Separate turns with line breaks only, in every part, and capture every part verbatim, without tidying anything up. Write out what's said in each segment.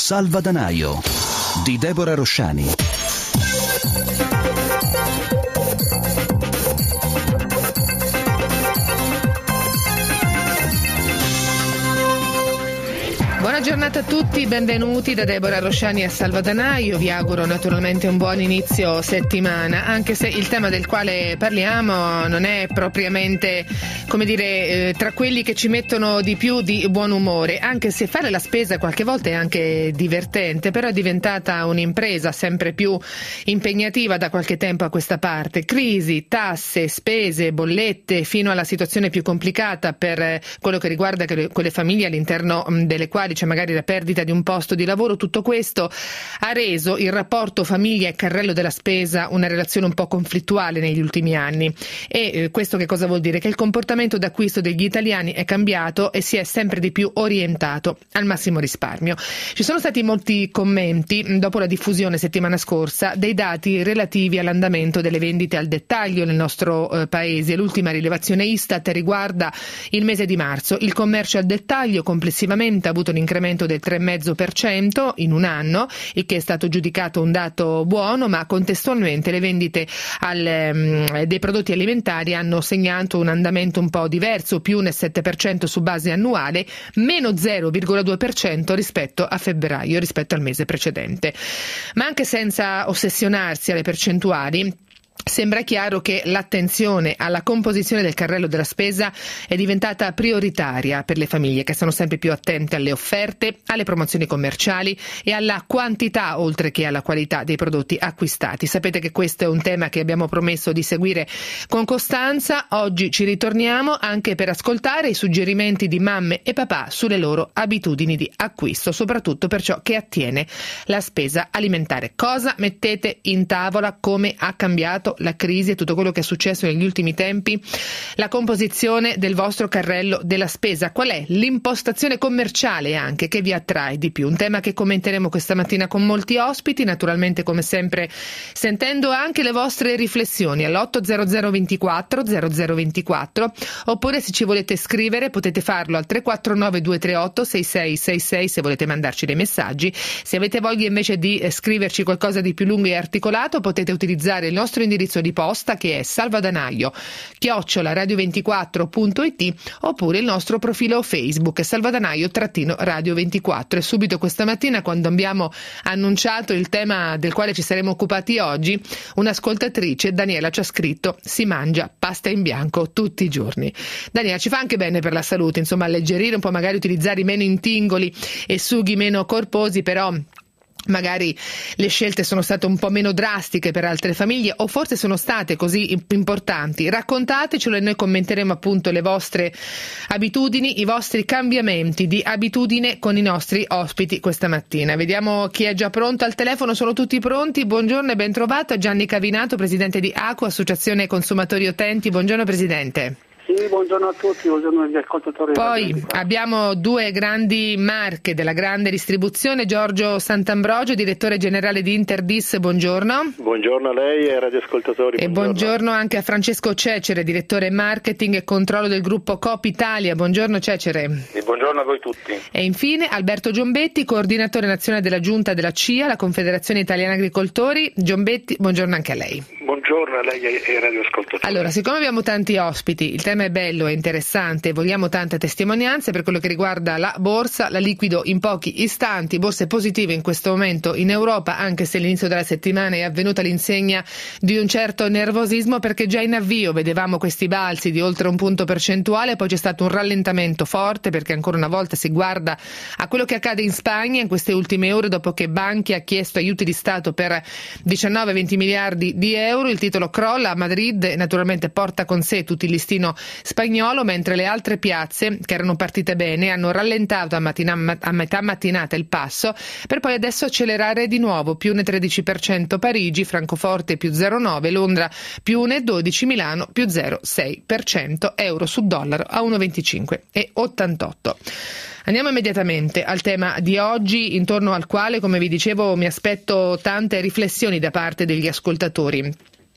Salvadanaio di Deborah Rosciani.
Buona giornata a tutti, benvenuti da Deborah Rosciani a Salvadanaio. Vi auguro naturalmente un buon inizio settimana, anche se il tema del quale parliamo non è propriamente, come dire, eh, tra quelli che ci mettono di più di buon umore, anche se fare la spesa qualche volta è anche divertente, però è diventata un'impresa sempre più impegnativa da qualche tempo a questa parte. Crisi, tasse, spese, bollette, fino alla situazione più complicata per quello che riguarda quelle famiglie all'interno delle quali c'è magari la perdita di un posto di lavoro. Tutto questo ha reso il rapporto famiglia e carrello della spesa una relazione un po' conflittuale negli ultimi anni. E eh, questo che cosa vuol dire? Che il comportamento d'acquisto degli italiani è cambiato e si è sempre di più orientato al massimo risparmio. Ci sono stati molti commenti dopo la diffusione settimana scorsa dei dati relativi all'andamento delle vendite al dettaglio nel nostro eh, paese. L'ultima rilevazione Istat riguarda il mese di marzo. Il commercio al dettaglio complessivamente ha avuto un incremento del tre virgola cinque per cento in un anno, il che è stato giudicato un dato buono, ma contestualmente le vendite al, um, dei prodotti alimentari hanno segnato un andamento un po' diverso, più un sette per cento su base annuale, meno zero virgola due per cento rispetto a febbraio, rispetto al mese precedente. Ma anche senza ossessionarsi alle percentuali, sembra chiaro che l'attenzione alla composizione del carrello della spesa è diventata prioritaria per le famiglie, che sono sempre più attente alle offerte, alle promozioni commerciali e alla quantità oltre che alla qualità dei prodotti acquistati. Sapete che questo è un tema che abbiamo promesso di seguire con costanza. Oggi ci ritorniamo anche per ascoltare i suggerimenti di mamme e papà sulle loro abitudini di acquisto, soprattutto per ciò che attiene la spesa alimentare. Cosa mettete in tavola? Come ha cambiato la crisi e tutto quello che è successo negli ultimi tempi la composizione del vostro carrello della spesa? Qual è l'impostazione commerciale anche che vi attrae di più? Un tema che commenteremo questa mattina con molti ospiti, naturalmente come sempre sentendo anche le vostre riflessioni all'otto zero zero ventiquattro zero zero ventiquattro, oppure se ci volete scrivere potete farlo al tre quattro nove due tre otto sei sei sei sei se volete mandarci dei messaggi. Se avete voglia invece di scriverci qualcosa di più lungo e articolato, potete utilizzare il nostro indirizzo di posta, che è salvadanaio chiocciola radio ventiquattro punto it, oppure il nostro profilo Facebook salvadanaio radio ventiquattro. E subito questa mattina, quando abbiamo annunciato il tema del quale ci saremo occupati oggi, un'ascoltatrice, Daniela, ci ha scritto: si mangia pasta in bianco tutti i giorni. Daniela, ci fa anche bene per la salute, insomma, alleggerire un po', magari utilizzare meno intingoli e sughi meno corposi, però magari le scelte sono state un po' meno drastiche per altre famiglie, o forse sono state così importanti. Raccontatecelo e noi commenteremo appunto le vostre abitudini, i vostri cambiamenti di abitudine con i nostri ospiti questa mattina. Vediamo chi è già pronto al telefono. Sono tutti pronti? Buongiorno e ben trovato Gianni Cavinato, presidente di A C U, Associazione Consumatori Utenti. Buongiorno Presidente.
Sì, buongiorno a tutti, buongiorno agli ascoltatori.
Poi abbiamo due grandi marche della grande distribuzione, Giorgio Sant'Ambrogio, direttore generale di Interdis, buongiorno.
Buongiorno a lei e ai radioascoltatori.
E buongiorno. buongiorno anche a Francesco Cecere, direttore marketing e controllo del gruppo Coop Italia, buongiorno Cecere.
E buongiorno a voi tutti.
E infine Alberto Giombetti, coordinatore nazionale della Giunta della C I A, la Confederazione Italiana Agricoltori. Giombetti, buongiorno anche a lei.
Buongiorno a lei e ai radioascoltatori.
Allora, siccome abbiamo tanti ospiti, il tema è bello e interessante, vogliamo tante testimonianze per quello che riguarda la borsa. La liquido in pochi istanti, borse positive in questo momento in Europa, anche se l'inizio della settimana è avvenuta all'insegna di un certo nervosismo, perché già in avvio vedevamo questi balzi di oltre un punto percentuale, poi c'è stato un rallentamento forte perché ancora una volta si guarda a quello che accade in Spagna in queste ultime ore, dopo che Bankia ha chiesto aiuti di Stato per diciannove venti miliardi di euro. Il titolo crolla a Madrid e naturalmente porta con sé tutto il listino spagnolo, mentre le altre piazze che erano partite bene hanno rallentato a, mattina, a metà mattinata il passo, per poi adesso accelerare di nuovo. Più uno virgola tredici per cento Parigi, Francoforte più zero virgola nove, Londra più uno virgola dodici, Milano più zero virgola sei per cento, euro su dollaro a uno virgola venticinque e ottantotto. Andiamo immediatamente al tema di oggi, intorno al quale, come vi dicevo, mi aspetto tante riflessioni da parte degli ascoltatori.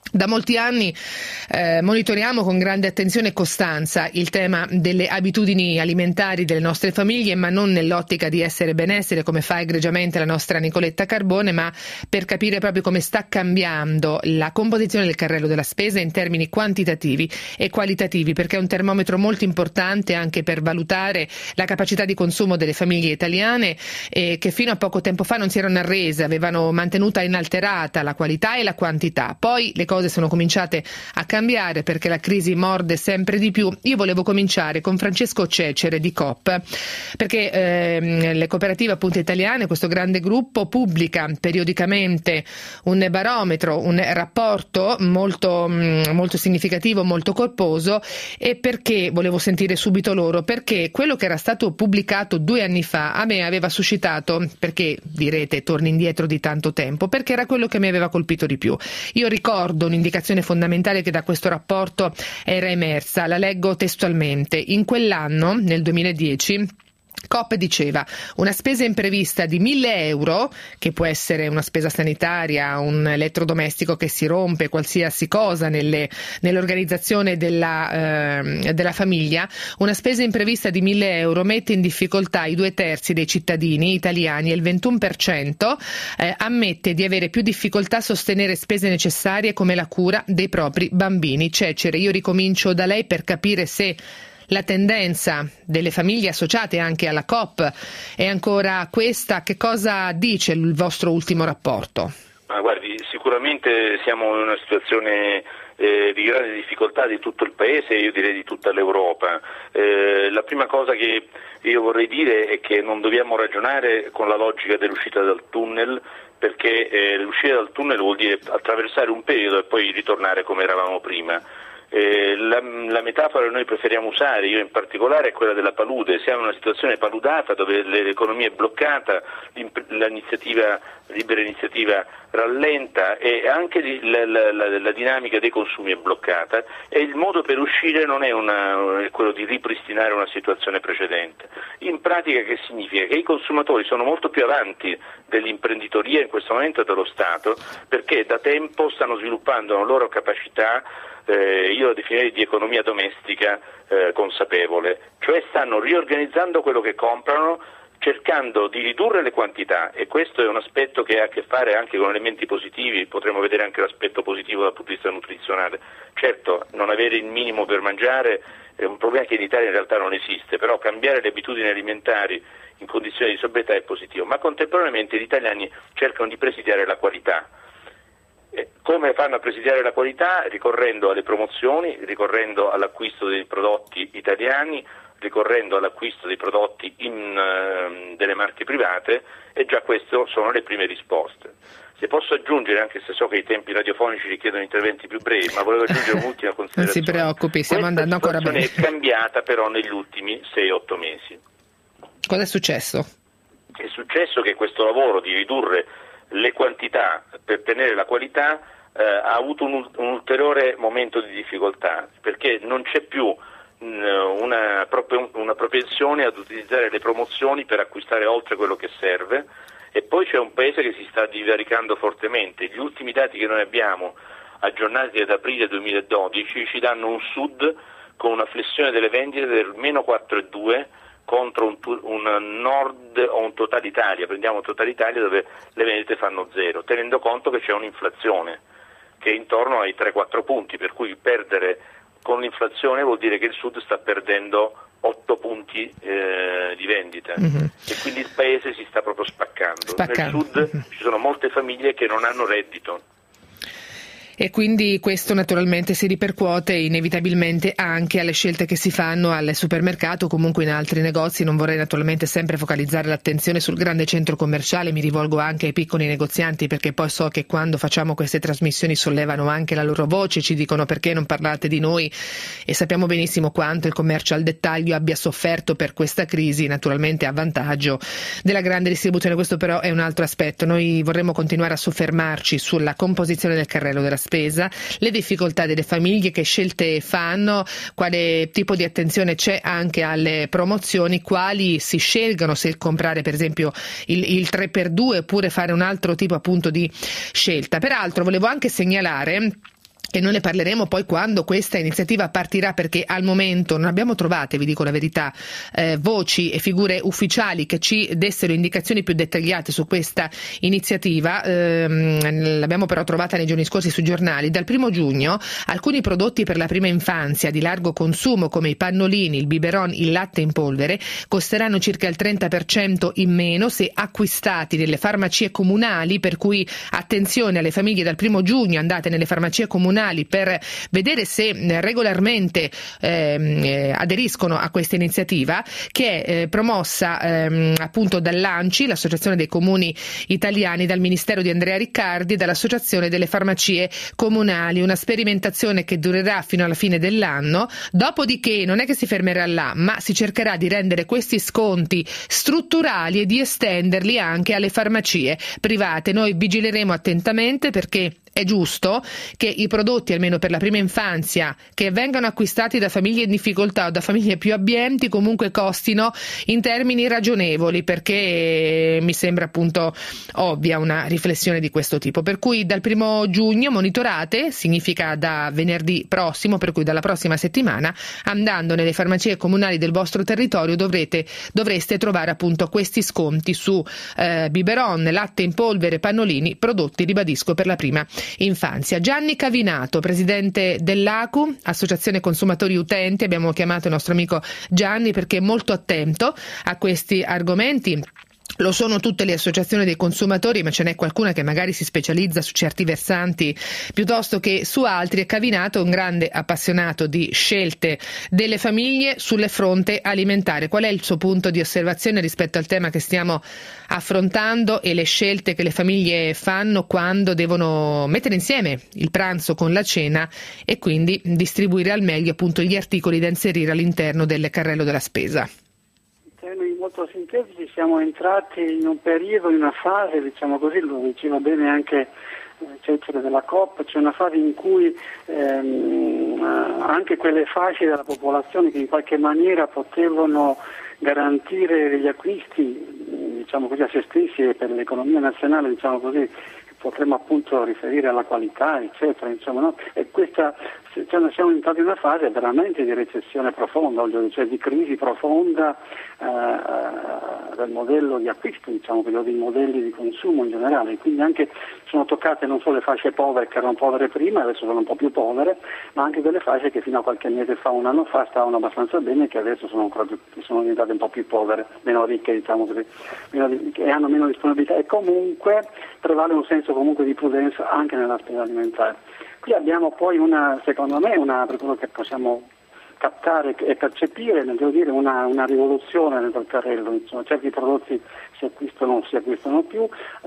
Da molti anni eh, monitoriamo con grande attenzione e costanza il tema delle abitudini alimentari delle nostre famiglie, ma non nell'ottica di essere benessere, come fa egregiamente la nostra Nicoletta Carbone, ma per capire proprio come sta cambiando la composizione del carrello della spesa in termini quantitativi e qualitativi, perché è un termometro molto importante anche per valutare la capacità di consumo delle famiglie italiane, eh, che fino a poco tempo fa non si erano arrese, avevano mantenuta inalterata la qualità e la quantità. Poi le cose sono cominciate a cambiare perché la crisi morde sempre di più. Io volevo cominciare con Francesco Cecere di Coop, perché ehm, le cooperative appunto italiane, questo grande gruppo, pubblica periodicamente un barometro, un rapporto molto, molto significativo, molto corposo. E perché volevo sentire subito loro? Perché quello che era stato pubblicato due anni fa a me aveva suscitato, perché direte torni indietro di tanto tempo, perché era quello che mi aveva colpito di più. Io ricordo un'indicazione fondamentale che da questo rapporto era emersa, la leggo testualmente. In quell'anno, nel duemiladieci, Coop diceva: una spesa imprevista di mille euro, che può essere una spesa sanitaria, un elettrodomestico che si rompe, qualsiasi cosa nelle, nell'organizzazione della, eh, della famiglia, una spesa imprevista di mille euro mette in difficoltà i due terzi dei cittadini italiani e il ventuno per cento eh, ammette di avere più difficoltà a sostenere spese necessarie come la cura dei propri bambini. Cecere, io ricomincio da lei per capire se la tendenza delle famiglie associate anche alla Coop è ancora questa. Che cosa dice il vostro ultimo rapporto?
Ma guardi, sicuramente siamo in una situazione eh, di grande difficoltà di tutto il Paese e io direi di tutta l'Europa. Eh, la prima cosa che io vorrei dire è che non dobbiamo ragionare con la logica dell'uscita dal tunnel, perché eh, l'uscita dal tunnel vuol dire attraversare un periodo e poi ritornare come eravamo prima. Eh, la, la metafora che noi preferiamo usare, io in particolare, è quella della palude. Siamo in una situazione paludata dove l'economia è bloccata, l'iniziativa, libera iniziativa rallenta e anche la, la, la, la dinamica dei consumi è bloccata e il modo per uscire non è, una, è quello di ripristinare una situazione precedente. In pratica che significa? Che i consumatori sono molto più avanti dell'imprenditoria in questo momento e dello Stato, perché da tempo stanno sviluppando una loro capacità, Eh, io la definirei di economia domestica eh, consapevole, cioè stanno riorganizzando quello che comprano, cercando di ridurre le quantità, e questo è un aspetto che ha a che fare anche con elementi positivi. Potremmo vedere anche l'aspetto positivo dal punto di vista nutrizionale. Certo, non avere il minimo per mangiare è un problema che in Italia in realtà non esiste, però cambiare le abitudini alimentari in condizioni di sobrietà è positivo, ma contemporaneamente gli italiani cercano di presidiare la qualità. Come fanno a presidiare la qualità? Ricorrendo alle promozioni, ricorrendo all'acquisto dei prodotti italiani, ricorrendo all'acquisto dei prodotti in, uh, delle marche private, e già queste sono le prime risposte. Se posso aggiungere, anche se so che i tempi radiofonici richiedono interventi più brevi, ma volevo aggiungere un'ultima considerazione.
Non si preoccupi, stiamo
Questa
andando ancora bene.
è cambiata però negli ultimi sei otto mesi.
Cosa è successo?
È successo che questo lavoro di ridurre le quantità per tenere la qualità eh, ha avuto un, un ulteriore momento di difficoltà, perché non c'è più mh, una, una propensione ad utilizzare le promozioni per acquistare oltre quello che serve, e poi c'è un paese che si sta divaricando fortemente. Gli ultimi dati che noi abbiamo, aggiornati ad aprile duemiladodici, ci danno un sud con una flessione delle vendite del meno quattro virgola due contro un, un nord o un Total Italia, prendiamo Total Italia dove le vendite fanno zero, tenendo conto che c'è un'inflazione che è intorno ai tre quattro punti, per cui perdere con l'inflazione vuol dire che il sud sta perdendo otto punti eh, di vendita, mm-hmm. e quindi il paese si sta proprio spaccando. spaccando. Nel sud mm-hmm. ci sono molte famiglie che non hanno reddito.
E quindi questo naturalmente si ripercuote inevitabilmente anche alle scelte che si fanno al supermercato o comunque in altri negozi. Non vorrei naturalmente sempre focalizzare l'attenzione sul grande centro commerciale, mi rivolgo anche ai piccoli negozianti, perché poi so che quando facciamo queste trasmissioni sollevano anche la loro voce, ci dicono perché non parlate di noi, e sappiamo benissimo quanto il commercio al dettaglio abbia sofferto per questa crisi, naturalmente a vantaggio della grande distribuzione. Questo però è un altro aspetto. Noi vorremmo continuare a soffermarci sulla composizione del carrello della spesa, le difficoltà delle famiglie, che scelte fanno, quale tipo di attenzione c'è anche alle promozioni, quali si scelgano, se comprare per esempio il, il tre per due oppure fare un altro tipo appunto di scelta. Peraltro volevo anche segnalare e noi ne parleremo poi quando questa iniziativa partirà, perché al momento non abbiamo trovate, vi dico la verità, eh, voci e figure ufficiali che ci dessero indicazioni più dettagliate su questa iniziativa. Eh, l'abbiamo però trovata nei giorni scorsi sui giornali. Dal primo giugno alcuni prodotti per la prima infanzia di largo consumo come i pannolini, il biberon, il latte in polvere costeranno circa il trenta per cento in meno se acquistati nelle farmacie comunali, per cui attenzione alle famiglie, dal primo giugno andate nelle farmacie comunali per vedere se regolarmente eh, aderiscono a questa iniziativa che è eh, promossa eh, appunto dall'ANCI, l'Associazione dei Comuni Italiani, dal Ministero di Andrea Riccardi e dall'Associazione delle Farmacie Comunali. Una sperimentazione che durerà fino alla fine dell'anno, dopodiché non è che si fermerà là, ma si cercherà di rendere questi sconti strutturali e di estenderli anche alle farmacie private. Noi vigileremo attentamente, perché è giusto che i prodotti, almeno per la prima infanzia, che vengano acquistati da famiglie in difficoltà o da famiglie più abbienti, comunque costino in termini ragionevoli, perché mi sembra appunto ovvia una riflessione di questo tipo. Per cui dal primo giugno monitorate, significa da venerdì prossimo, per cui dalla prossima settimana, andando nelle farmacie comunali del vostro territorio dovrete, dovreste trovare appunto questi sconti su eh, biberon, latte in polvere, pannolini, prodotti, ribadisco, per la prima infanzia. Gianni Cavinato, presidente dell'A C U, Associazione Consumatori Utenti. Abbiamo chiamato il nostro amico Gianni perché è molto attento a questi argomenti. Lo sono tutte le associazioni dei consumatori, ma ce n'è qualcuna che magari si specializza su certi versanti piuttosto che su altri. E Cavinato è un grande appassionato di scelte delle famiglie sul fronte alimentare. Qual è il suo punto di osservazione rispetto al tema che stiamo affrontando e le scelte che le famiglie fanno quando devono mettere insieme il pranzo con la cena e quindi distribuire al meglio appunto gli articoli da inserire all'interno del carrello della spesa?
Molto sintetici, siamo entrati in un periodo, in una fase, diciamo così, lo diceva bene anche Cecere della Coop, c'è una fase in cui ehm, anche quelle fasce della popolazione che in qualche maniera potevano garantire degli acquisti, diciamo così, a se stessi e per l'economia nazionale, diciamo così, potremmo appunto riferire alla qualità, eccetera, insomma, no? E questa, cioè, siamo entrati in una fase veramente di recessione profonda, cioè di crisi profonda eh, del modello di acquisto, diciamo, dei modelli di consumo in generale, quindi anche sono toccate non solo le fasce povere che erano povere prima, adesso sono un po' più povere, ma anche delle fasce che fino a qualche mese fa, un anno fa, stavano abbastanza bene e che adesso sono, ancora più, sono diventate un po' più povere, meno ricche, diciamo così, meno, e hanno meno disponibilità, e comunque prevale un senso comunque di prudenza anche nella spesa alimentare. Qui abbiamo poi una, secondo me, una, per quello che possiamo captare e percepire, devo dire, una, una rivoluzione dentro il carrello, insomma, certi prodotti si acquistano o si acquistano più,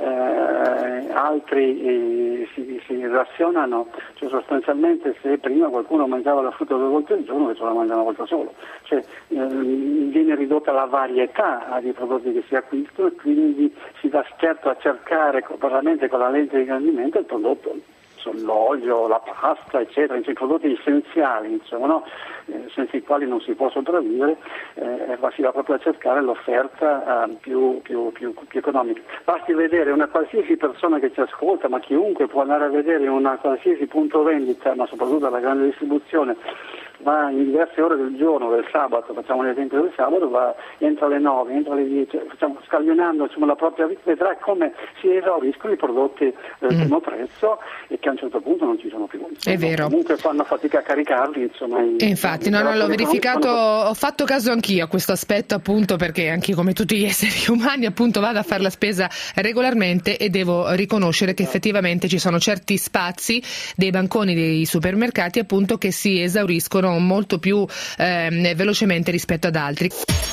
eh, altri eh, si, si razionano, cioè sostanzialmente se prima qualcuno mangiava la frutta due volte al giorno, adesso la mangia una volta solo, cioè eh, viene ridotta la varietà di prodotti che si acquistano e quindi si dà scherzo a cercare veramente con la lente di ingrandimento il prodotto, l'olio, la pasta, eccetera, i prodotti essenziali, insomma, no? eh, senza i quali non si può sopravvivere, eh, si va proprio a cercare l'offerta eh, più, più, più, più economica. Basti vedere una qualsiasi persona che ci ascolta, ma chiunque può andare a vedere una qualsiasi punto vendita, ma soprattutto alla grande distribuzione, va in diverse ore del giorno, del sabato, facciamo l'esempio del sabato, va, entra alle nove, entra alle dieci, facciamo, scaglionando insomma, la propria vita, vedrà come si esauriscono i prodotti del mm. primo prezzo e che a un certo punto non ci sono più. Insomma,
è vero.
Comunque fanno fatica a caricarli. Insomma,
e infatti, no, no, l'ho verificato, ho fatto caso anch'io a questo aspetto, appunto, perché anche come tutti gli esseri umani, appunto, vado a fare la spesa regolarmente e devo riconoscere che effettivamente ci sono certi spazi dei banconi dei supermercati, appunto, che si esauriscono molto più eh, velocemente rispetto ad altri.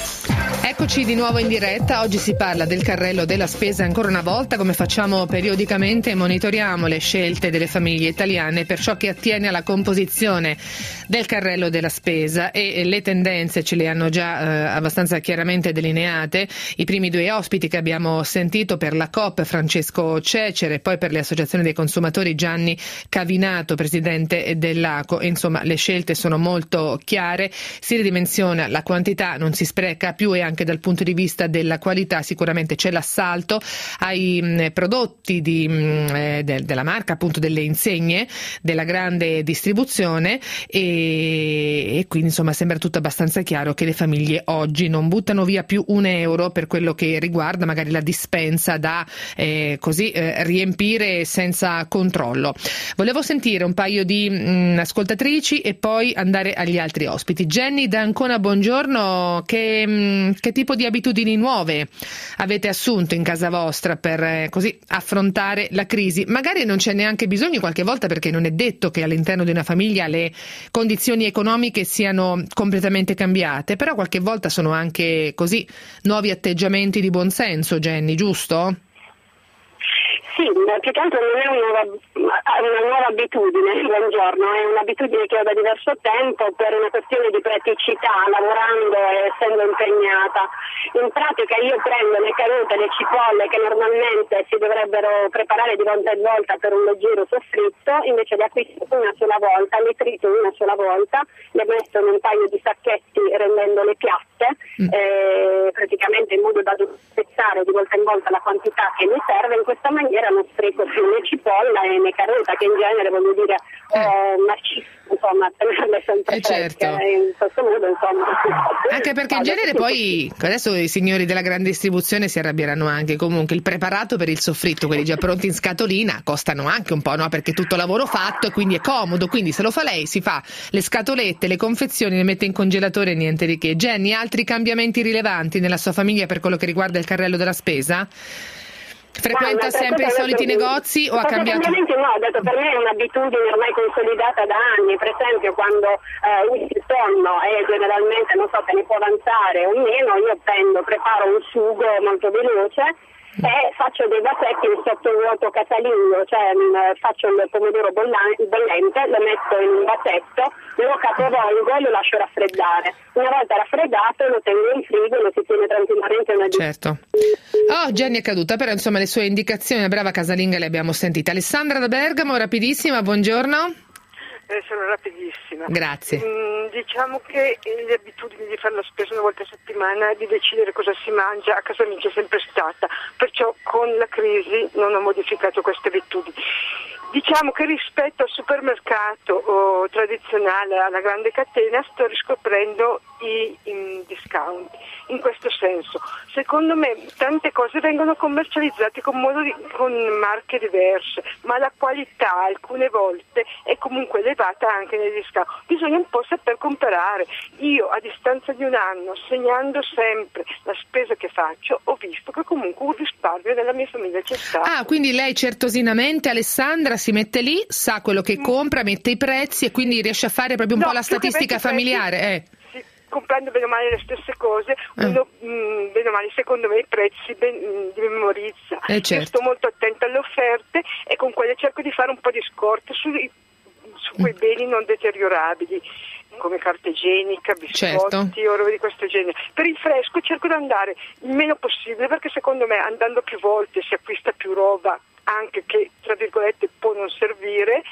Eccoci di nuovo in diretta. Oggi si parla del carrello della spesa ancora una volta, come facciamo periodicamente monitoriamo le scelte delle famiglie italiane per ciò che attiene alla composizione del carrello della spesa e le tendenze ce le hanno già eh, abbastanza chiaramente delineate i primi due ospiti che abbiamo sentito. Per la Coop Francesco Cecere, poi per le associazioni dei consumatori Gianni Cavinato, presidente dell'A C O. Insomma, le scelte sono molto chiare, si ridimensiona la quantità, non si spreca più e anche anche dal punto di vista della qualità. Sicuramente c'è l'assalto ai mh, prodotti di, mh, eh, de, della marca, appunto delle insegne della grande distribuzione, e, e quindi insomma sembra tutto abbastanza chiaro che le famiglie oggi non buttano via più un euro per quello che riguarda magari la dispensa da eh, così eh, riempire senza controllo. Volevo sentire un paio di mh, ascoltatrici e poi andare agli altri ospiti. Jenny da Ancona, buongiorno. Che, mh, che tipo di abitudini nuove avete assunto in casa vostra per eh, così affrontare la crisi? Magari non c'è neanche bisogno qualche volta, perché non è detto che all'interno di una famiglia le condizioni economiche siano completamente cambiate, però qualche volta sono anche così nuovi atteggiamenti di buonsenso, Jenny, giusto?
Sì, più che altro non è una nuova, una nuova abitudine, buongiorno, è un'abitudine che ho da diverso tempo per una questione di praticità, lavorando e essendo impegnata. In pratica io prendo le carute, le cipolle che normalmente si dovrebbero preparare di volta in volta per un leggero soffritto, invece le acquisto una sola volta, le trito una sola volta, le metto in un paio di sacchetti rendendole piatte, mm. eh, praticamente in modo da spezzare di volta in volta la quantità che mi serve. In questa maniera non spreco più né cipolla e né carota, che in genere, voglio dire, ho eh. marcito, insomma, tenerle sempre
eh
fresche,
certo.
in questo modo, insomma.
Anche perché in genere poi, adesso i signori della grande distribuzione si arrabbieranno anche, comunque il preparato per il soffritto, quelli già pronti in scatolina, costano anche un po', no? Perché è tutto lavoro fatto e quindi è comodo, quindi se lo fa lei si fa le scatolette, le confezioni, le mette in congelatore e niente di che. Jenny, altri cambiamenti rilevanti nella sua famiglia per quello che riguarda il carrello della spesa? Frequenta no, sempre i soliti per... negozi o ha cambiato?
No, ho detto, per me è un'abitudine ormai consolidata da anni. Per esempio, quando eh, il sonno è generalmente, non so se ne può avanzare o meno, io prendo, preparo un sugo molto veloce e faccio dei vasetti in sottovuoto casalingo, cioè mh, faccio il pomodoro bollente, lo metto in un vasetto, lo capovolgo e lo lascio raffreddare. Una volta raffreddato lo tengo in frigo e lo si tiene tranquillamente una
certo. Oh, Jenny è caduta, però insomma le sue indicazioni, una brava casalinga, le abbiamo sentite. Alessandra da Bergamo, rapidissima, buongiorno.
Eh, sono rapidissima.
Grazie.
Mm, diciamo che le abitudini di fare la spesa una volta a settimana, di decidere cosa si mangia, a casa mia c'è sempre stata, perciò con la crisi non ho modificato queste abitudini. Diciamo che rispetto al supermercato oh, tradizionale, alla grande catena, sto riscoprendo i, i discount. In questo senso, secondo me tante cose vengono commercializzate con, modo di, con marche diverse, ma la qualità alcune volte è comunque elevata anche nei discount. Bisogna un po' saper comprare. Io a distanza di un anno, segnando sempre la spesa che faccio, ho visto che comunque un risparmio nella mia famiglia c'è stato.
Ah, quindi lei certosinamente, Alessandra, si mette lì, sa quello che compra, mette i prezzi e quindi riesce a fare proprio un no, po' la statistica familiare. Eh.
Sì, comprando bene o male le stesse cose, eh. uno mh, bene o male secondo me i prezzi ben, mh, li memorizza.
Eh, certo.
Io sto molto attenta alle offerte e con quelle cerco di fare un po' di scorte sui, su quei mm. beni non deteriorabili, come carta igienica, biscotti
certo.
o robe di questo genere. Per il fresco cerco di andare il meno possibile, perché secondo me andando più volte si acquista più roba anche che tra virgolette può non servire,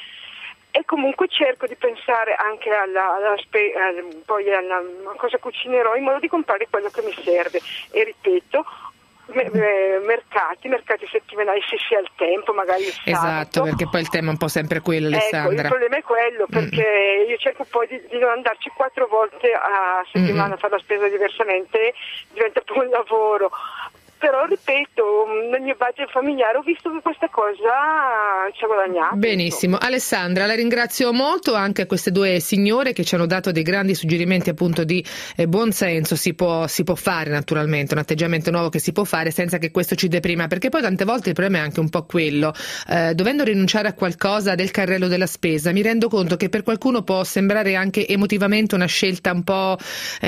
e comunque cerco di pensare anche alla, alla, spe, alla poi alla a cosa cucinerò, in modo di comprare quello che mi serve. E ripeto, me, me, mercati mercati settimanali se si ha il tempo, magari il sabato.
Esatto, perché poi il tema è un po' sempre quello, Alessandra.
Ecco, il problema è quello, perché mm. io cerco poi di, di non andarci quattro volte a settimana mm. a fare la spesa diversamente, diventa poi un lavoro. Però ripeto, nel mio budget familiare ho visto che questa cosa ci ha guadagnato.
Benissimo, Alessandra, la ringrazio molto, anche a queste due signore che ci hanno dato dei grandi suggerimenti appunto di eh, buon senso. Si può, si può fare naturalmente, un atteggiamento nuovo che si può fare senza che questo ci deprima, perché poi tante volte il problema è anche un po' quello, eh, dovendo rinunciare a qualcosa del carrello della spesa, mi rendo conto che per qualcuno può sembrare anche emotivamente una scelta un po'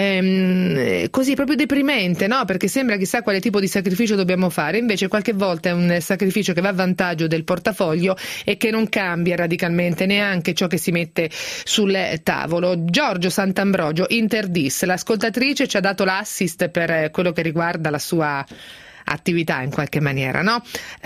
ehm, così proprio deprimente, no? Perché sembra chissà quale tipo di sacrificio dobbiamo fare, invece qualche volta è un sacrificio che va a vantaggio del portafoglio e che non cambia radicalmente neanche ciò che si mette sul tavolo. Giorgio Sant'Ambrogio, Interdis, l'ascoltatrice ci ha dato l'assist per quello che riguarda la sua attività in qualche maniera, no?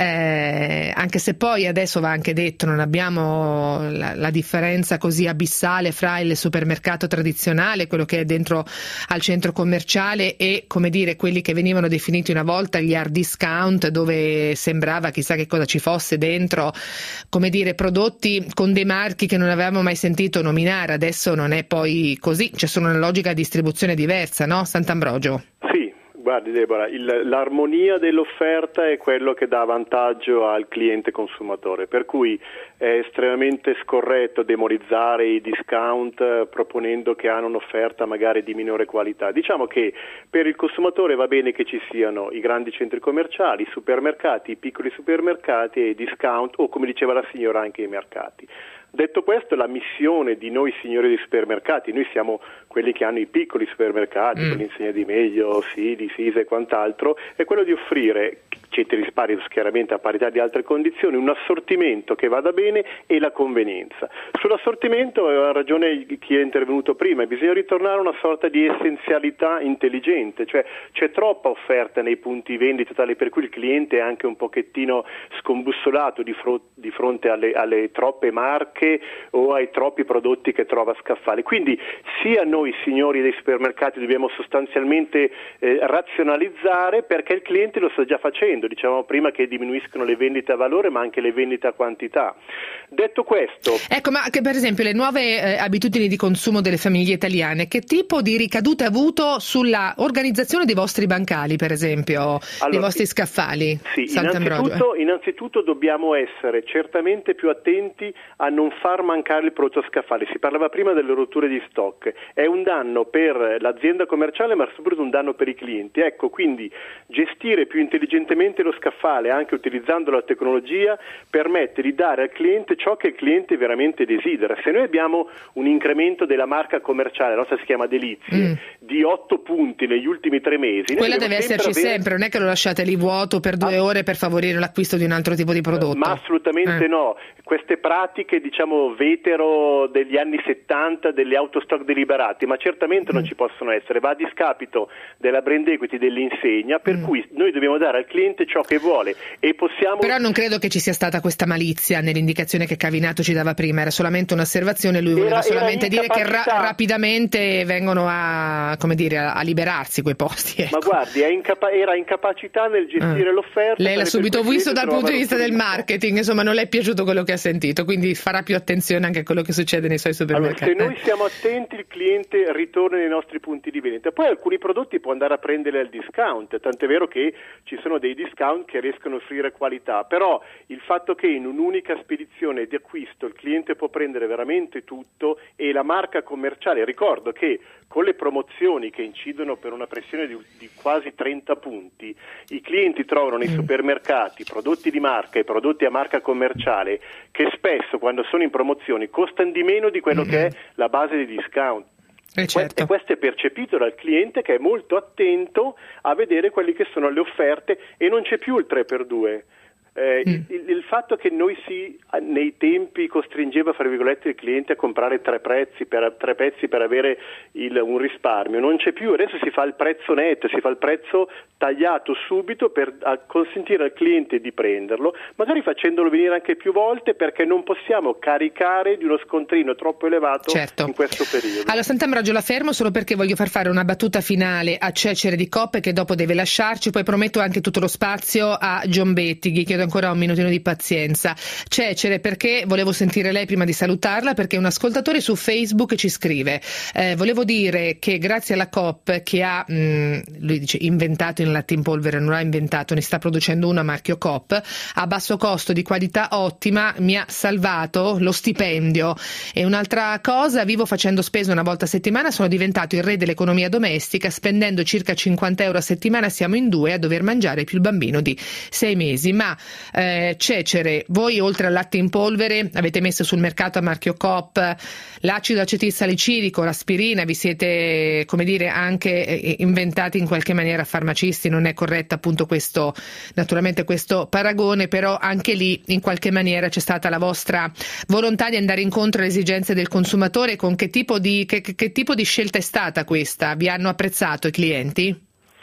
Eh, anche se poi adesso va anche detto, non abbiamo la, la differenza così abissale fra il supermercato tradizionale, quello che è dentro al centro commerciale, e come dire quelli che venivano definiti una volta gli hard discount, dove sembrava chissà che cosa ci fosse dentro, come dire prodotti con dei marchi che non avevamo mai sentito nominare. Adesso non è poi così, c'è solo una logica di distribuzione diversa, no? Sant'Ambrogio.
Sì, guardi Deborah, il, l'armonia dell'offerta è quello che dà vantaggio al cliente consumatore, per cui è estremamente scorretto demonizzare i discount eh, proponendo che hanno un'offerta magari di minore qualità. Diciamo che per il consumatore va bene che ci siano i grandi centri commerciali, i supermercati, i piccoli supermercati e i discount, o come diceva la signora anche i mercati. Detto questo, la missione di noi signori dei supermercati, noi siamo quelli che hanno i piccoli supermercati, mm. con l'insegna di meglio, Sidi, Sisa e quant'altro, è quello di offrire centri risparmio chiaramente a parità di altre condizioni, un assortimento che vada bene e la convenienza. Sull'assortimento aveva ragione chi è intervenuto prima, bisogna ritornare a una sorta di essenzialità intelligente, cioè c'è troppa offerta nei punti vendita tale per cui il cliente è anche un pochettino scombussolato di, fro- di fronte alle, alle troppe marche o ai troppi prodotti che trova a scaffale. Quindi sia noi signori dei supermercati dobbiamo sostanzialmente eh, razionalizzare, perché il cliente lo sta già facendo, dicevamo prima che diminuiscono le vendite a valore ma anche le vendite a quantità. Detto questo,
ecco, ma che per esempio le nuove eh, abitudini di consumo delle famiglie italiane, che tipo di ricadute ha avuto sulla organizzazione dei vostri bancali, per esempio, allora, dei vostri scaffali?
Sì, innanzitutto, innanzitutto dobbiamo essere certamente più attenti a non far mancare il prodotto scaffale. Si parlava prima delle rotture di stock, è un danno per l'azienda commerciale ma soprattutto un danno per i clienti. Ecco, quindi gestire più intelligentemente lo scaffale anche utilizzando la tecnologia permette di dare al cliente ciò che il cliente veramente desidera. Se noi abbiamo un incremento della marca commerciale, la nostra si chiama Delizie, mm. di otto punti negli ultimi tre mesi,
quella deve esserci avere... sempre, non è che lo lasciate lì vuoto per due ah. ore per favorire l'acquisto di un altro tipo di prodotto.
Ma assolutamente eh. no. Queste pratiche, diciamo, vetero degli anni settanta, delle autostock deliberati, ma certamente mm. non ci possono essere, va a discapito della brand equity dell'insegna, per mm. cui noi dobbiamo dare al cliente ciò che vuole e possiamo...
Però non credo che ci sia stata questa malizia nell'indicazione che Cavinato ci dava prima, era solamente un'osservazione, lui voleva era, solamente era dire che ra- rapidamente vengono a, come dire, a, a liberarsi quei posti. Ecco.
Ma guardi, è incapa- era incapacità nel gestire ah. l'offerta.
Lei l'ha subito visto dal punto di vista del marketing, insomma non le è piaciuto quello che ha sentito, quindi farà più attenzione anche a quello che succede nei suoi supermercati.
Allora, se noi siamo attenti, il cliente ritorna nei nostri punti di vendita. Poi alcuni prodotti può andare a prendere al discount, tant'è vero che ci sono dei discount che riescono a offrire qualità, però il fatto che in un'unica spedizione di acquisto il cliente può prendere veramente tutto e la marca commerciale, ricordo che con le promozioni che incidono per una pressione di, di quasi trenta punti, i clienti trovano nei supermercati prodotti di marca e prodotti a marca commerciale che spesso quando sono in promozioni costano di meno di quello mm-hmm. che è la base di discount.
Eh certo.
E questo è percepito dal cliente, che è molto attento a vedere quelle che sono le offerte e non c'è più il tre per due. Eh, mm. il, il fatto che noi si nei tempi costringeva fra virgolette il cliente a comprare tre prezzi per, tre pezzi per avere il, un risparmio non c'è più, adesso si fa il prezzo netto, si fa il prezzo tagliato subito per consentire al cliente di prenderlo, magari facendolo venire anche più volte, perché non possiamo caricare di uno scontrino troppo elevato
certo.
in questo periodo.
Allora Sant'Ambrogio la fermo solo perché voglio far fare una battuta finale a Cecere di Coppe, che dopo deve lasciarci, poi prometto anche tutto lo spazio a Giombetti, gli chiedo ancora un minutino di pazienza. Cecere, perché volevo sentire lei prima di salutarla, perché un ascoltatore su Facebook ci scrive eh, volevo dire che grazie alla Coop che ha mh, lui dice inventato in latte in polvere, non ha inventato, ne sta producendo una marchio Coop a basso costo di qualità ottima, mi ha salvato lo stipendio. E un'altra cosa, vivo facendo spesa una volta a settimana, sono diventato il re dell'economia domestica, spendendo circa cinquanta euro a settimana siamo in due a dover mangiare più il bambino di sei mesi. Ma eh, Cecere, voi oltre al latte in polvere avete messo sul mercato a marchio Coop l'acido acetilsalicilico, l'aspirina, vi siete, come dire, anche inventati in qualche maniera farmacisti, non è corretto appunto questo, naturalmente questo paragone, però anche lì in qualche maniera c'è stata la vostra volontà di andare incontro alle esigenze del consumatore. Con che tipo di, che, che tipo di scelta è stata questa? Vi hanno apprezzato i clienti?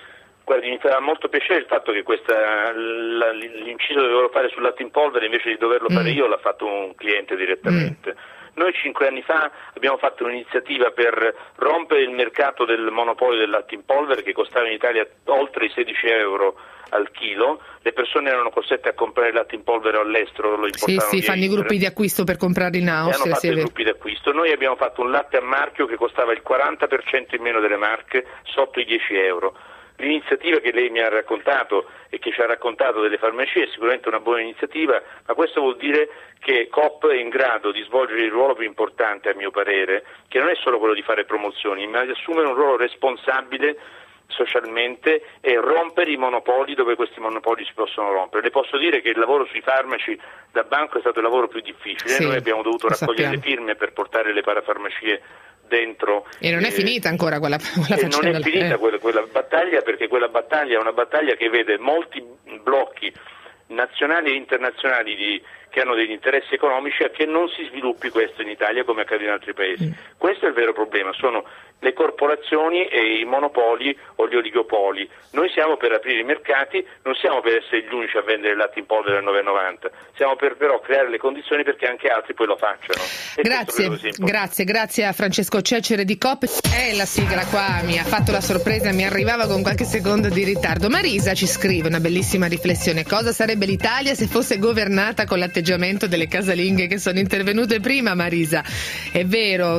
Guardi, mi fa molto piacere il fatto che questa, la, l'inciso che dovevo fare sul latte in polvere, invece di doverlo fare io, l'ha fatto un cliente direttamente. Mm. Noi cinque anni fa abbiamo fatto un'iniziativa per rompere il mercato del monopolio del latte in polvere, che costava in Italia oltre i sedici euro al chilo. Le persone erano costrette a comprare il latte in polvere all'estero, lo importavano.
Sì, sì, fanno i gruppi di acquisto per comprarli in Austria.
Hanno fatto i gruppi di acquisto. Noi abbiamo fatto un latte a marchio che costava il quaranta per cento in meno delle marche, sotto i dieci euro. L'iniziativa che lei mi ha raccontato e che ci ha raccontato delle farmacie è sicuramente una buona iniziativa, ma questo vuol dire che Coop è in grado di svolgere il ruolo più importante, a mio parere, che non è solo quello di fare promozioni, ma di assumere un ruolo responsabile socialmente e rompere i monopoli dove questi monopoli si possono rompere. Le posso dire che il lavoro sui farmaci da banco è stato il lavoro più difficile. Sì, noi abbiamo dovuto raccogliere le firme per portare le parafarmacie dentro.
E non è eh, finita ancora quella, quella
e non è finita
eh.
quella, quella battaglia, perché quella battaglia è una battaglia che vede molti blocchi nazionali e internazionali di, che hanno degli interessi economici a che non si sviluppi questo in Italia come accade in altri paesi. Mm. Questo è il vero problema, sono le corporazioni e i monopoli o gli oligopoli. Noi siamo per aprire i mercati, non siamo per essere gli unici a vendere il latte in polvere a nove e novanta, siamo per però creare le condizioni perché anche altri poi lo facciano. E
grazie, grazie, grazie a Francesco Cecere di Coop. Eh, la sigla qua mi ha fatto la sorpresa, mi arrivava con qualche secondo di ritardo. Marisa ci scrive una bellissima riflessione: cosa sarebbe l'Italia se fosse governata con l'atteggiamento delle casalinghe che sono intervenute prima? Marisa, è vero,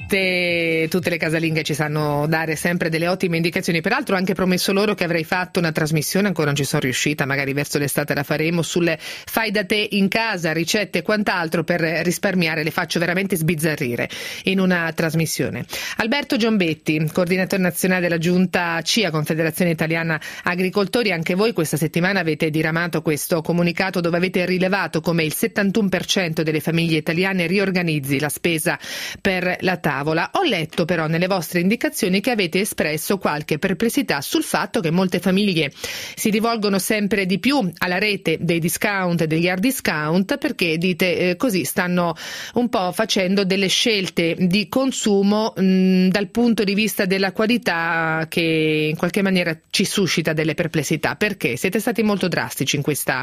tutte, tutte le casalinghe ci sanno dare sempre delle ottime indicazioni. Peraltro ho anche promesso loro che avrei fatto una trasmissione, ancora non ci sono riuscita, magari verso l'estate la faremo, sulle fai da te in casa, ricette e quant'altro per risparmiare. Le faccio veramente sbizzarrire in una trasmissione. Alberto Giombetti, coordinatore nazionale della giunta C I A, Confederazione Italiana Agricoltori, anche voi questa settimana avete diramato questo comunicato dove avete rilevato come il settantuno per cento delle famiglie italiane riorganizzi la spesa per la tavola. Ho letto però nelle vostre indicazioni che avete espresso qualche perplessità sul fatto che molte famiglie si rivolgono sempre di più alla rete dei discount e degli hard discount perché, dite, eh, così stanno un po' facendo delle scelte di consumo mh, dal punto di vista della qualità che in qualche maniera ci suscita delle perplessità. Perché? Siete stati molto drastici in questa,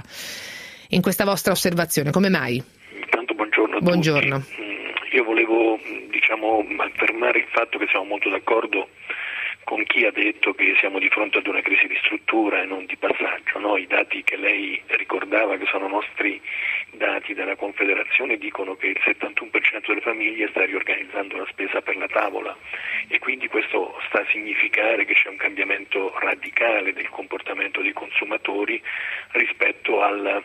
in questa vostra osservazione. Come mai?
Intanto buongiorno a
buongiorno.
tutti. Io volevo diciamo affermare il fatto che siamo molto d'accordo con chi ha detto che siamo di fronte ad una crisi di struttura e non di passaggio. No? I dati che lei ricordava, che sono nostri dati della Confederazione, dicono che il settantuno per cento delle famiglie sta riorganizzando la spesa per la tavola e quindi questo sta a significare che c'è un cambiamento radicale del comportamento dei consumatori rispetto al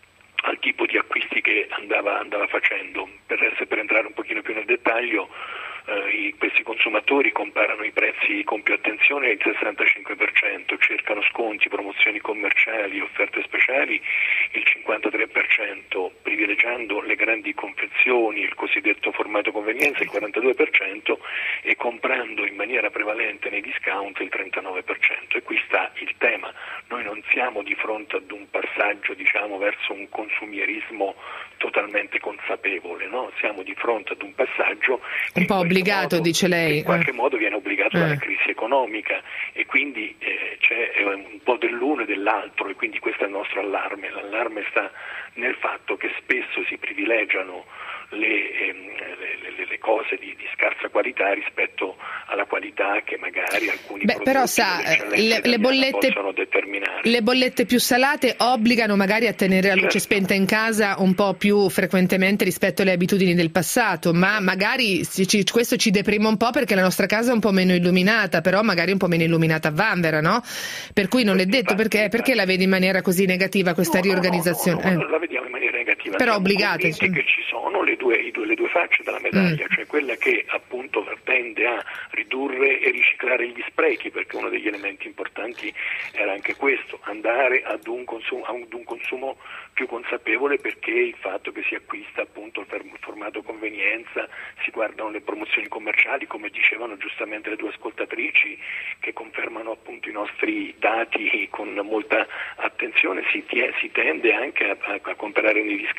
al tipo di acquisti che andava, andava facendo. Per, essere, per entrare un pochino più nel dettaglio, eh, i, questi consumatori comparano i prezzi con più attenzione il sessantacinque per cento, cercano sconti, promozioni commerciali, offerte speciali il cinquantatré per cento, privilegiando le grandi confezioni, il cosiddetto formato convenienza il quarantadue per cento e comprando in maniera prevalente nei discount il trentanove per cento. E qui sta il tema, noi non siamo di fronte ad un passaggio diciamo verso un consumierismo totalmente consapevole, no? Siamo di fronte ad un passaggio che
un po' obbligato,
modo,
dice lei,
in qualche eh. modo viene obbligato
eh.
dalla crisi economica e quindi eh, c'è un po' dell'uno e dell'altro e quindi questo è il nostro allarme. L'allarme sta nel fatto che spesso si privilegiano le, ehm, le, le cose di, di scarsa qualità rispetto alla qualità che magari alcuni
Beh, però sa, le, le, bollette,
possono determinare.
Le bollette più salate obbligano magari a tenere la luce certo. spenta in casa un po' più frequentemente rispetto alle abitudini del passato, ma magari ci, questo ci deprime un po' perché la nostra casa è un po' meno illuminata, però magari un po' meno illuminata a Vanvera, no? Per cui non è detto
infatti,
perché,
infatti.
perché la vedi in maniera così negativa questa
no,
riorganizzazione?
No, no, no, no, la vediamo in maniera negativa.
Però
Siamo
obbligate.
Che ci sono le due, i due, le due facce della medaglia, mm. cioè quella che appunto tende a ridurre e riciclare gli sprechi, perché uno degli elementi importanti era anche questo, andare ad un consumo, ad un consumo più consapevole, perché il fatto che si acquista appunto il formato convenienza, si guardano le promozioni commerciali, come dicevano giustamente le due ascoltatrici, che confermano appunto i nostri dati con molta attenzione, si, tie, si tende anche a, a comprare nei discount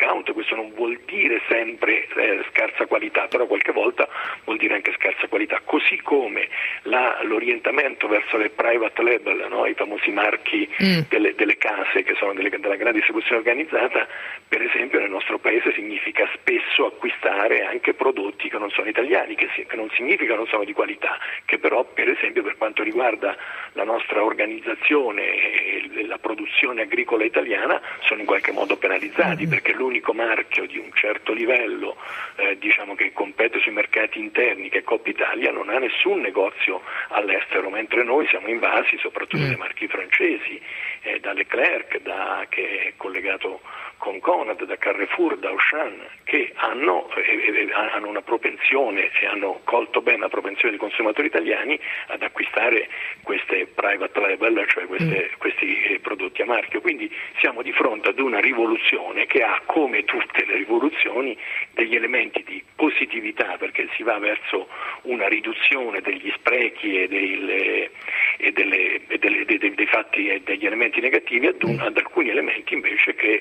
discount. Questo non vuol dire sempre eh, scarsa qualità, però qualche volta vuol dire anche scarsa qualità, così come la, l'orientamento verso le private label, no? I famosi marchi mm. delle, delle case che sono delle, della grande distribuzione organizzata, per esempio nel nostro paese significa spesso acquistare anche prodotti che non sono italiani, che, si, che non significa non sono di qualità, che però per esempio per quanto riguarda la nostra organizzazione e la produzione agricola italiana sono in qualche modo penalizzati, mm-hmm. perché l'unico marchio di un certo livello eh, diciamo che compete sui mercati interni, che è Coop Italia, non ha nessun negozio all'estero, mentre noi siamo invasi soprattutto mm. dai marchi francesi, eh, da Leclerc, da, che è collegato con Conad, da Carrefour, da Auchan, che hanno, eh, hanno una propensione e hanno colto bene la propensione dei consumatori italiani ad acquistare queste private label, cioè queste, mm. questi eh, prodotti a marchio. Quindi siamo di fronte ad una rivoluzione che ha, come tutte le rivoluzioni, degli elementi di positività, perché si va verso una riduzione degli sprechi e, delle, e, delle, e delle, dei, dei, dei fatti e degli elementi negativi, ad, un, ad alcuni elementi invece che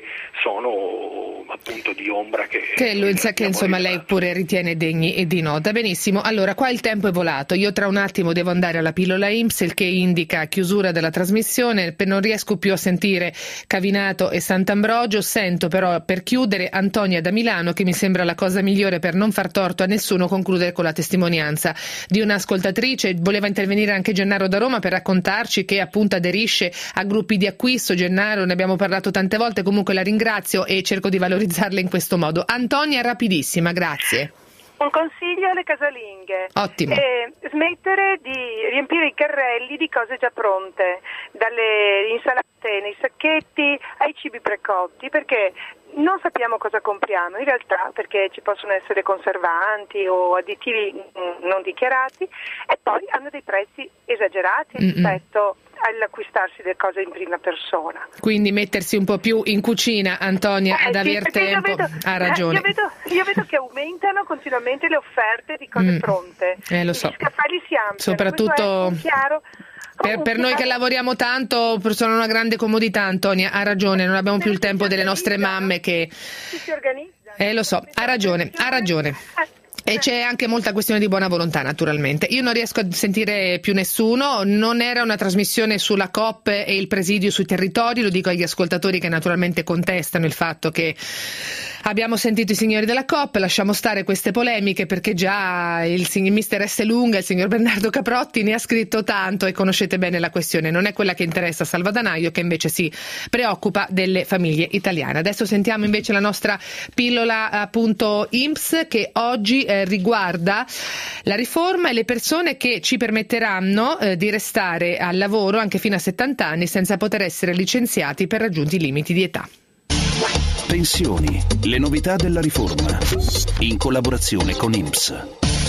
sono appunto di ombra che,
che, lui, che, che insomma lei pure ritiene degni e di nota. Benissimo, allora qua il tempo è volato, io tra un attimo devo andare alla pillola I N P S, il che indica chiusura della trasmissione, non riesco più a sentire Cavinato e Sant'Ambrogio, sento però per chiudere Antonia da Milano, che mi sembra la cosa migliore per non far torto a nessuno, concludere con la testimonianza di un'ascoltatrice. Voleva intervenire anche Gennaro da Roma per raccontarci che appunto aderisce a gruppi di acquisto. Gennaro, ne abbiamo parlato tante volte, comunque la ringrazio e cerco di valorizzarle in questo modo. Antonia, rapidissima, grazie.
Un consiglio alle casalinghe.
Ottimo.
Eh, smettere di riempire i carrelli di cose già pronte, dalle insalate nei sacchetti ai cibi precotti, perché non sappiamo cosa compriamo in realtà, perché ci possono essere conservanti o additivi non dichiarati, e poi hanno dei prezzi esagerati Mm-mm. rispetto all'acquistarsi delle cose in prima persona.
Quindi mettersi un po' più in cucina, Antonia,
eh,
ad
sì,
aver tempo.
Vedo,
ha ragione.
Eh, io, vedo, io vedo che aumentano continuamente le offerte di cose mm. pronte.
Eh, lo so.
Gli scaffali si ampliano.
Soprattutto
è chiaro.
Per, per noi che lavoriamo tanto sono una grande comodità, Antonia, ha ragione, non abbiamo più il tempo delle nostre mamme che...
Si organizza.
Eh, lo so, ha ragione, ha ragione. E c'è anche molta questione di buona volontà, naturalmente. Io non riesco a sentire più nessuno, non era una trasmissione sulla Coop e il presidio sui territori, lo dico agli ascoltatori che naturalmente contestano il fatto che abbiamo sentito i signori della Coop, lasciamo stare queste polemiche perché già il, il mister S. Lunga, il signor Bernardo Caprotti ne ha scritto tanto e conoscete bene la questione, non è quella che interessa a Salvadanaio, che invece si preoccupa delle famiglie italiane. Adesso sentiamo invece la nostra pillola appunto I N P S, che oggi eh, riguarda la riforma e le persone che ci permetteranno eh, di restare al lavoro anche fino a settanta anni senza poter essere licenziati per raggiunti limiti di età.
Pensioni, le novità della riforma, in collaborazione con I N P S.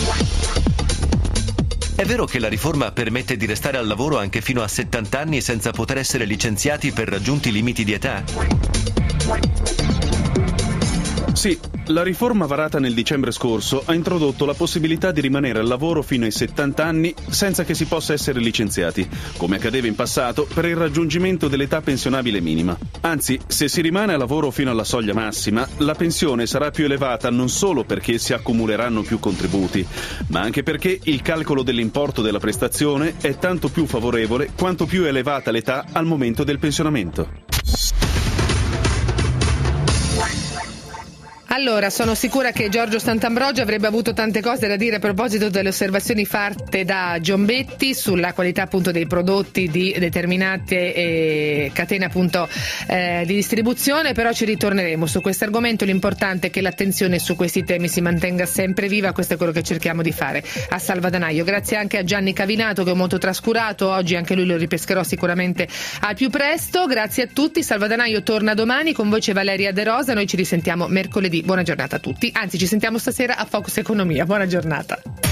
È vero che la riforma permette di restare al lavoro anche fino a settanta anni senza poter essere licenziati per raggiunti limiti di età?
Sì, la riforma varata nel dicembre scorso ha introdotto la possibilità di rimanere al lavoro fino ai settanta anni senza che si possa essere licenziati, come accadeva in passato per il raggiungimento dell'età pensionabile minima. Anzi, se si rimane a lavoro fino alla soglia massima, la pensione sarà più elevata non solo perché si accumuleranno più contributi, ma anche perché il calcolo dell'importo della prestazione è tanto più favorevole quanto più è elevata l'età al momento del pensionamento.
Allora, sono sicura che Giorgio Sant'Ambrogio avrebbe avuto tante cose da dire a proposito delle osservazioni fatte da Giombetti sulla qualità appunto dei prodotti di determinate eh, catene appunto eh, di distribuzione, però ci ritorneremo su questo argomento. L'importante è che l'attenzione su questi temi si mantenga sempre viva, questo è quello che cerchiamo di fare a Salvadanaio. Grazie anche a Gianni Cavinato che ho molto trascurato, oggi anche lui lo ripescherò sicuramente al più presto. Grazie a tutti, Salvadanaio torna domani, con voce Valeria De Rosa, noi ci risentiamo mercoledì. Buona giornata a tutti, anzi ci sentiamo stasera a Focus Economia. Buona giornata.